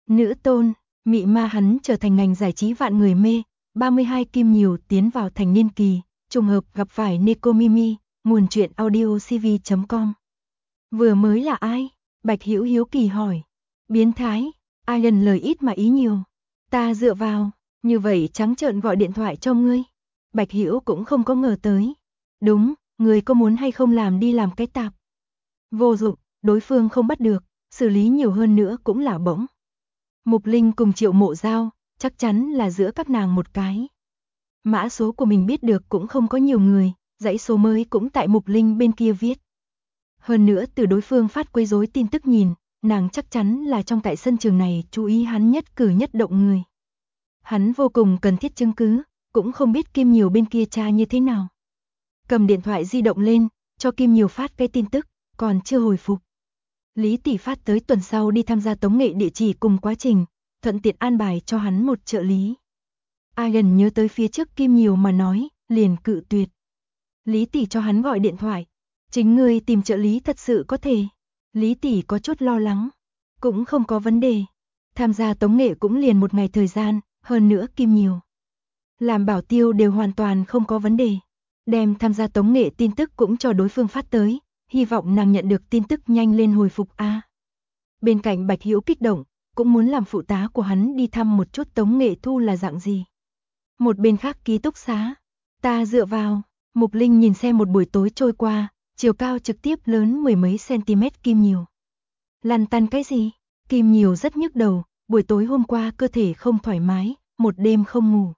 Nữ tôn, mị ma hắn trở thành ngành giải trí vạn người mê, 32 Kim Nhiều tiến vào thành niên kỳ, trùng hợp gặp phải Neko Mimi, nguồn truyện audio cv.com. Vừa mới là ai? Bạch Hữu hiếu kỳ hỏi. Biến thái, ai lần lời ít mà ý nhiều. Ta dựa vào, như vậy trắng trợn gọi điện thoại cho ngươi. Bạch Hữu cũng không có ngờ tới. Đúng, ngươi có muốn hay không làm đi làm cái tạp. Vô dụng, đối phương không bắt được, xử lý nhiều hơn nữa cũng là bỗng. Mục Linh cùng Triệu Mộ Giao, chắc chắn là giữa các nàng một cái. Mã số của mình biết được cũng không có nhiều người, dãy số mới cũng tại Mục Linh bên kia viết. Hơn nữa từ đối phương phát quấy rối tin tức nhìn, nàng chắc chắn là trong tại sân trường này chú ý hắn nhất cử nhất động người. Hắn vô cùng cần thiết chứng cứ, cũng không biết Kim Nhiều bên kia tra như thế nào. Cầm điện thoại di động lên, cho Kim Nhiều phát cái tin tức, còn chưa hồi phục. Lý Tỷ phát tới tuần sau đi tham gia tống nghệ địa chỉ cùng quá trình, thuận tiện an bài cho hắn một trợ lý. Ai gần nhớ tới phía trước Kim Nhiều mà nói, liền cự tuyệt. Lý Tỷ cho hắn gọi điện thoại. Chính ngươi tìm trợ lý thật sự có thể. Lý Tỷ có chút lo lắng. Cũng không có vấn đề. Tham gia tống nghệ cũng liền một ngày thời gian, hơn nữa Kim Nhiều. Làm bảo tiêu đều hoàn toàn không có vấn đề. Đem tham gia tống nghệ tin tức cũng cho đối phương phát tới, hy vọng nàng nhận được tin tức nhanh lên hồi phục a. Bên cạnh Bạch Hữu kích động, cũng muốn làm phụ tá của hắn đi thăm một chút tống nghệ thu là dạng gì. Một bên khác ký túc xá, ta dựa vào, Mục Linh nhìn xem một buổi tối trôi qua, chiều cao trực tiếp lớn mười mấy cm Kim Nhiều. Lăn tăn cái gì? Kim Nhiều rất nhức đầu, buổi tối hôm qua cơ thể không thoải mái, một đêm không ngủ.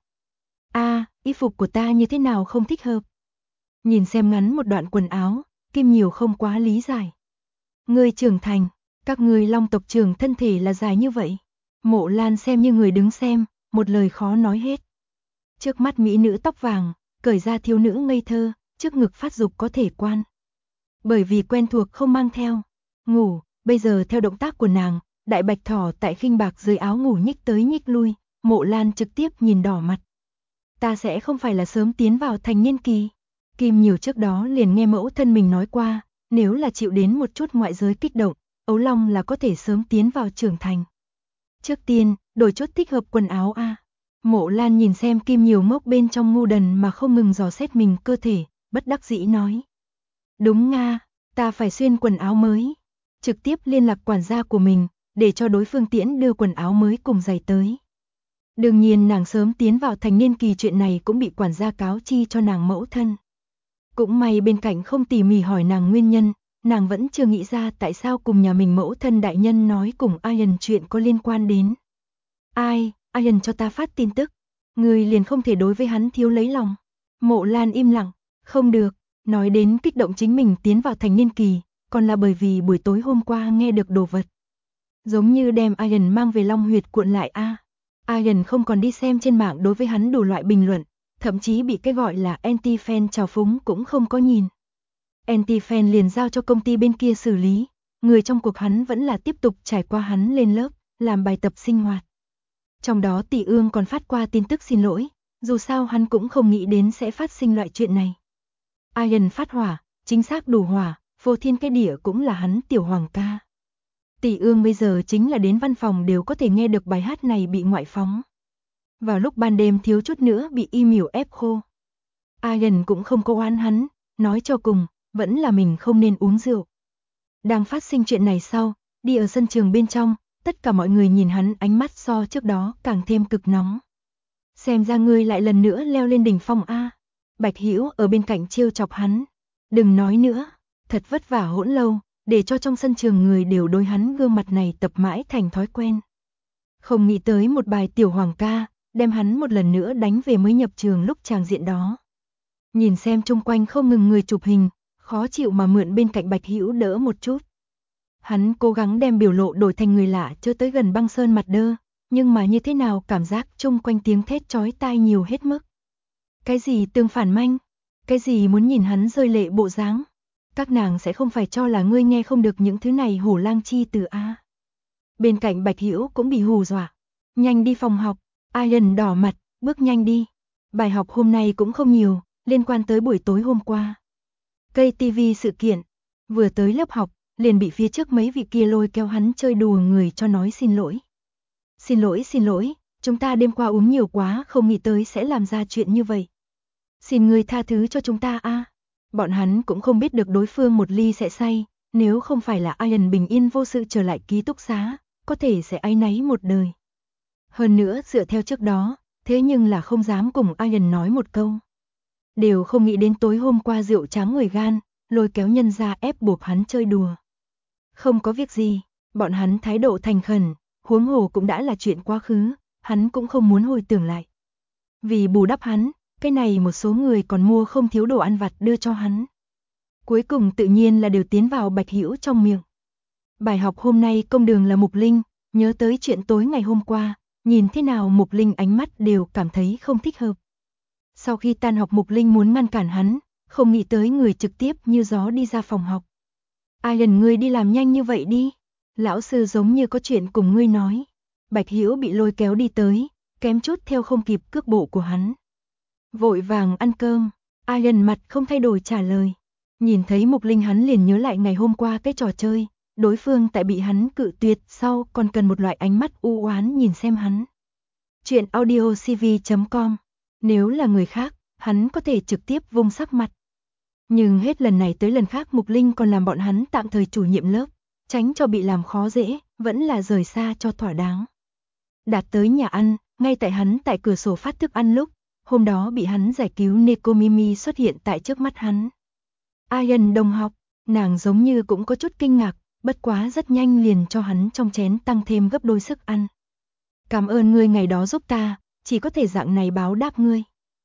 Y phục của ta như thế nào không thích hợp? Nhìn xem ngắn một đoạn quần áo, Kim Nhiều không quá lý giải. Ngươi trưởng thành, các ngươi Long tộc trưởng thân thể là dài như vậy. Mộ Lan xem như người đứng xem, một lời khó nói hết. Trước mắt mỹ nữ tóc vàng, cởi ra thiếu nữ ngây thơ, trước ngực phát dục có thể quan. Bởi vì quen thuộc không mang theo. Ngủ, bây giờ theo động tác của nàng, đại bạch thỏ tại khinh bạc dưới áo ngủ nhích tới nhích lui, Mộ Lan trực tiếp nhìn đỏ mặt. Ta sẽ không phải là sớm tiến vào thành niên kỳ. Kim Nhiều trước đó liền nghe mẫu thân mình nói qua, nếu là chịu đến một chút ngoại giới kích động, ấu long là có thể sớm tiến vào trưởng thành. Trước tiên, đổi chút thích hợp quần áo a. Mộ Lan nhìn xem Kim Nhiều mốc bên trong ngu đần mà không ngừng dò xét mình cơ thể, bất đắc dĩ nói. Đúng nga, ta phải xuyên quần áo mới. Trực tiếp liên lạc quản gia của mình, để cho đối phương tiễn đưa quần áo mới cùng giày tới. Đương nhiên nàng sớm tiến vào thành niên kỳ chuyện này cũng bị quản gia cáo chi cho nàng mẫu thân. Cũng may bên cạnh không tỉ mỉ hỏi nàng nguyên nhân, nàng vẫn chưa nghĩ ra tại sao cùng nhà mình mẫu thân đại nhân nói cùng Ian chuyện có liên quan đến. Ian cho ta phát tin tức, người liền không thể đối với hắn thiếu lấy lòng. Mộ Lan im lặng, không được, nói đến kích động chính mình tiến vào thành niên kỳ, còn là bởi vì buổi tối hôm qua nghe được đồ vật. Giống như đem Ian mang về Long Huyệt cuộn lại Ian không còn đi xem trên mạng đối với hắn đủ loại bình luận, thậm chí bị cái gọi là anti-fan trào phúng cũng không có nhìn. Anti-fan liền giao cho công ty bên kia xử lý, người trong cuộc hắn vẫn là tiếp tục trải qua hắn lên lớp, làm bài tập sinh hoạt. Trong đó Tỷ Ương còn phát qua tin tức xin lỗi, dù sao hắn cũng không nghĩ đến sẽ phát sinh loại chuyện này. Ian phát hỏa, chính xác đủ hỏa, Phô Thiên cái đĩa cũng là hắn tiểu hoàng ca. Tỷ Ương bây giờ chính là đến văn phòng đều có thể nghe được bài hát này bị ngoại phóng. Vào lúc ban đêm thiếu chút nữa bị y miểu ép khô. Ian cũng không có oán hắn, nói cho cùng, vẫn là mình không nên uống rượu. Đang phát sinh chuyện này sau, đi ở sân trường bên trong, tất cả mọi người nhìn hắn ánh mắt so trước đó càng thêm cực nóng. Xem ra ngươi lại lần nữa leo lên đỉnh phong a. Bạch Hữu ở bên cạnh trêu chọc hắn. Đừng nói nữa, thật vất vả hỗn lâu, để cho trong sân trường người đều đối hắn gương mặt này tập mãi thành thói quen. Không nghĩ tới một bài tiểu hoàng ca, đem hắn một lần nữa đánh về mới nhập trường lúc tràng diện đó. Nhìn xem chung quanh không ngừng người chụp hình, khó chịu mà mượn bên cạnh Bạch Hữu đỡ một chút. Hắn cố gắng đem biểu lộ đổi thành người lạ chưa tới gần băng sơn mặt đơ, nhưng mà như thế nào cảm giác chung quanh tiếng thét chói tai nhiều hết mức. Cái gì tương phản manh, cái gì muốn nhìn hắn rơi lệ bộ dáng. Các nàng sẽ không phải cho là ngươi nghe không được những thứ này hổ lang chi từ a. Bên cạnh Bạch Hữu cũng bị hù dọa. Nhanh đi phòng học, Ian đỏ mặt, bước nhanh đi. Bài học hôm nay cũng không nhiều, liên quan tới buổi tối hôm qua. Cây TV sự kiện, vừa tới lớp học, liền bị phía trước mấy vị kia lôi kéo hắn chơi đùa người cho nói xin lỗi. Xin lỗi, chúng ta đêm qua uống nhiều quá không nghĩ tới sẽ làm ra chuyện như vậy. Xin ngươi tha thứ cho chúng ta a. Bọn hắn cũng không biết được đối phương một ly sẽ say, nếu không phải là Ian bình yên vô sự trở lại ký túc xá, có thể sẽ áy náy một đời. Hơn nữa dựa theo trước đó, thế nhưng là không dám cùng Ian nói một câu. Đều không nghĩ đến tối hôm qua rượu tráng người gan, lôi kéo nhân ra ép buộc hắn chơi đùa. Không có việc gì, bọn hắn thái độ thành khẩn, huống hồ cũng đã là chuyện quá khứ, hắn cũng không muốn hồi tưởng lại. Vì bù đắp hắn, cái này một số người còn mua không thiếu đồ ăn vặt đưa cho hắn. Cuối cùng tự nhiên là đều tiến vào Bạch Hữu trong miệng. Bài học hôm nay công đường là Mục Linh, nhớ tới chuyện tối ngày hôm qua, nhìn thế nào Mục Linh ánh mắt đều cảm thấy không thích hợp. Sau khi tan học Mục Linh muốn ngăn cản hắn, không nghĩ tới người trực tiếp như gió đi ra phòng học. Ian, ngươi đi làm nhanh như vậy đi, lão sư giống như có chuyện cùng ngươi nói. Bạch Hữu bị lôi kéo đi tới, kém chút theo không kịp cước bộ của hắn. Vội vàng ăn cơm, Ian mặt không thay đổi trả lời. Nhìn thấy Mục Linh hắn liền nhớ lại ngày hôm qua cái trò chơi, đối phương tại bị hắn cự tuyệt sau còn cần một loại ánh mắt u oán nhìn xem hắn. Chuyện audiocv.com. Nếu là người khác, hắn có thể trực tiếp vung sắc mặt. Nhưng hết lần này tới lần khác Mục Linh còn làm bọn hắn tạm thời chủ nhiệm lớp, tránh cho bị làm khó dễ, vẫn là rời xa cho thỏa đáng. Đạt tới nhà ăn, ngay tại hắn tại cửa sổ phát thức ăn lúc, hôm đó bị hắn giải cứu Nekomimi xuất hiện tại trước mắt hắn. Ian đồng học, nàng giống như cũng có chút kinh ngạc, bất quá rất nhanh liền cho hắn trong chén tăng thêm gấp đôi sức ăn. Cảm ơn ngươi ngày đó giúp ta, chỉ có thể dạng này báo đáp ngươi.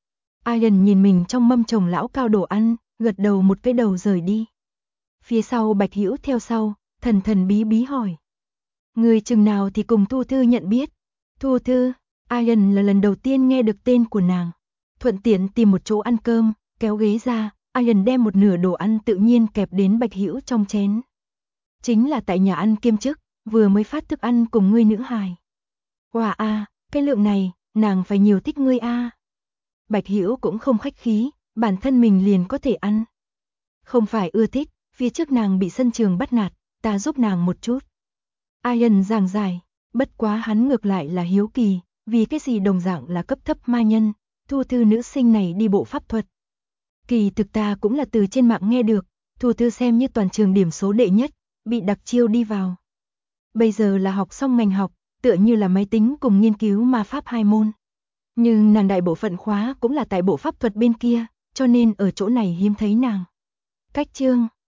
Ian nhìn mình trong mâm chồng lão cao đồ ăn, gật đầu một cái đầu rời đi. Phía sau Bạch Hữu theo sau, thần thần bí bí hỏi. Ngươi chừng nào thì cùng Thu Thư nhận biết? Thu Thư, Ian là lần đầu tiên nghe được tên của nàng. Thuận tiện tìm một chỗ ăn cơm, kéo ghế ra, Ian đem một nửa đồ ăn tự nhiên kẹp đến Bạch Hữu trong chén. Chính là tại nhà ăn kiêm chức, vừa mới phát thức ăn cùng ngươi nữ hài. Wow a, cái lượng này, nàng phải nhiều thích ngươi a. Bạch Hữu cũng không khách khí, bản thân mình liền có thể ăn. Không phải ưa thích, phía trước nàng bị sân trường bắt nạt, ta giúp nàng một chút. Ian giảng giải, bất quá hắn ngược lại là hiếu kỳ, vì cái gì đồng dạng là cấp thấp ma nhân, Thu Thư nữ sinh này đi bộ pháp thuật. Kỳ thực ta cũng là từ trên mạng nghe được, Thu Thư xem như toàn trường điểm số đệ nhất, bị đặc chiêu đi vào. Bây giờ là học xong ngành học, tựa như là máy tính cùng nghiên cứu ma pháp 2 môn. Nhưng nàng đại bộ phận khóa cũng là tại bộ pháp thuật bên kia, cho nên ở chỗ này hiếm thấy nàng. Cách chương